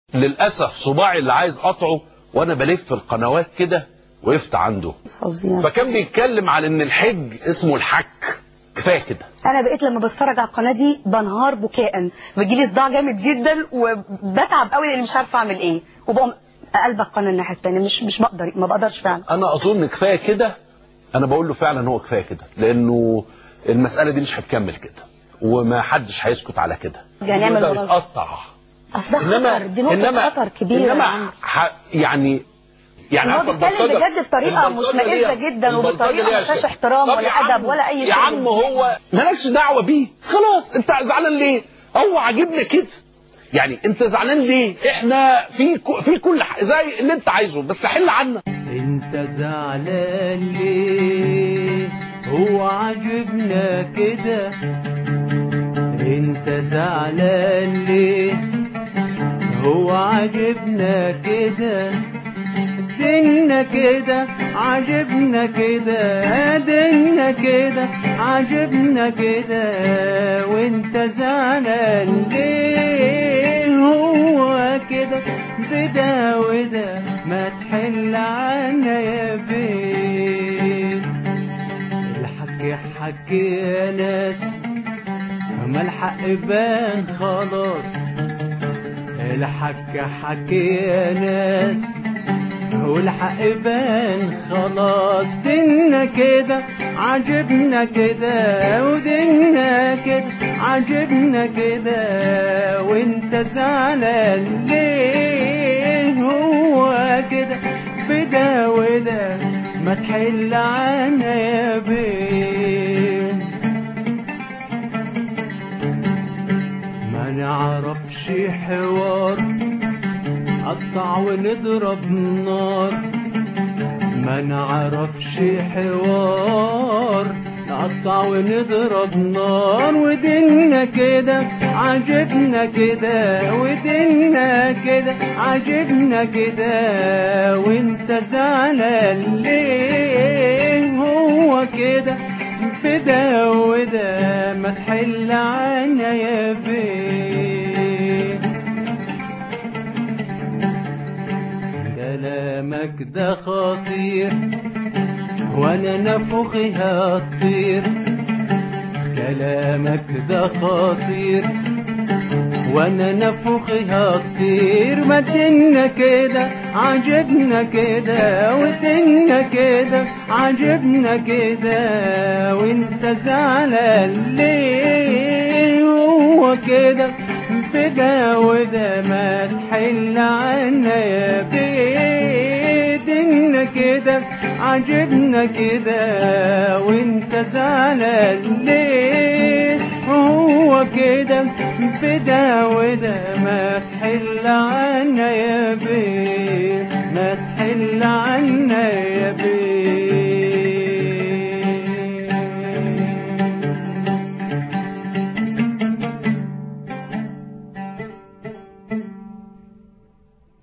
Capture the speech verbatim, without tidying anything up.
للاسف صباعي اللي عايز قطعه وانا بلف القنوات كده وقفت عنده فظيع. فكان بيتكلم على ان الحج اسمه الحك. كفايه كده. انا بقيت لما بتفرج على القناه دي بنهار بكاء، بيجيلي صداع جامد جدا وبتعب قوي لاني مش عارفه اعمل ايه، وبقوم قلب القناه الناحيه الثانيه. مش مش بقدر ما بقدرش فعلا. انا اظن كفايه كده. انا بقول له فعلا هو كفايه كده، لانه المساله دي مش هتكمل كده وما حدش هيسكت على كده. يعني نعمل ده يتقطع. اصل خطر، دي نقطه خطر كبيره. انما ح... يعني يعني هو بيتكلم بجد بطريقه مشمئزه جدا وبطريقه ما فيهاش احترام ولا ادب ولا اي شيء. يا عم هو مالكش دعوه بيه، خلاص. انت زعلان ليه؟ هو عاجبنا كده. يعني انت زعلان ليه؟ احنا في ك... في كل ح... زي اللي انت عايزه، بس حل عنا. انت زعلان ليه؟ هو عاجبنا كده. انت زعلان ليه؟ هو عاجبنا كده. دينا كده عجبنا كده. دينا كده عجبنا كده. وانت زعلان ليه؟ هو كده بدا ودا ما تحل عنا يا بيه. الحكي حكي يا ناس ما الحق بان خلاص. الحكي حكي يا ناس والحق بان خلاص. دينا كده عجبنا كده. ودينا كده عجبنا كده. وانت زعلان ليه؟ هو كده بدا ودا ما تحل عنا يا بيه. ما نعرفش حوار قطع ونضرب نار. ما نعرفش حوار نقطع ونضرب نار. ودينا كده عجبنا كده. ودينا كده عجبنا كده. وانت زعلان ليه؟ هو كده بدا ودا ما تحل عنا يا بيه. كلامك ده خطير وانا نفخي هطير. كلامك ده خطير وانا نفخي هطير. ما دينا كده عجبنا كده. ودينا كده عجبنا كده. وانت زعلان ليه؟ هو كده بدا ودا ما تحل عنا يا بيه. دينا كده عجبنا كده. وانت زعلان ليه؟ هو كده بدا ودا ما تحل عنا يا بيه. ما تحل عنا يا بيه.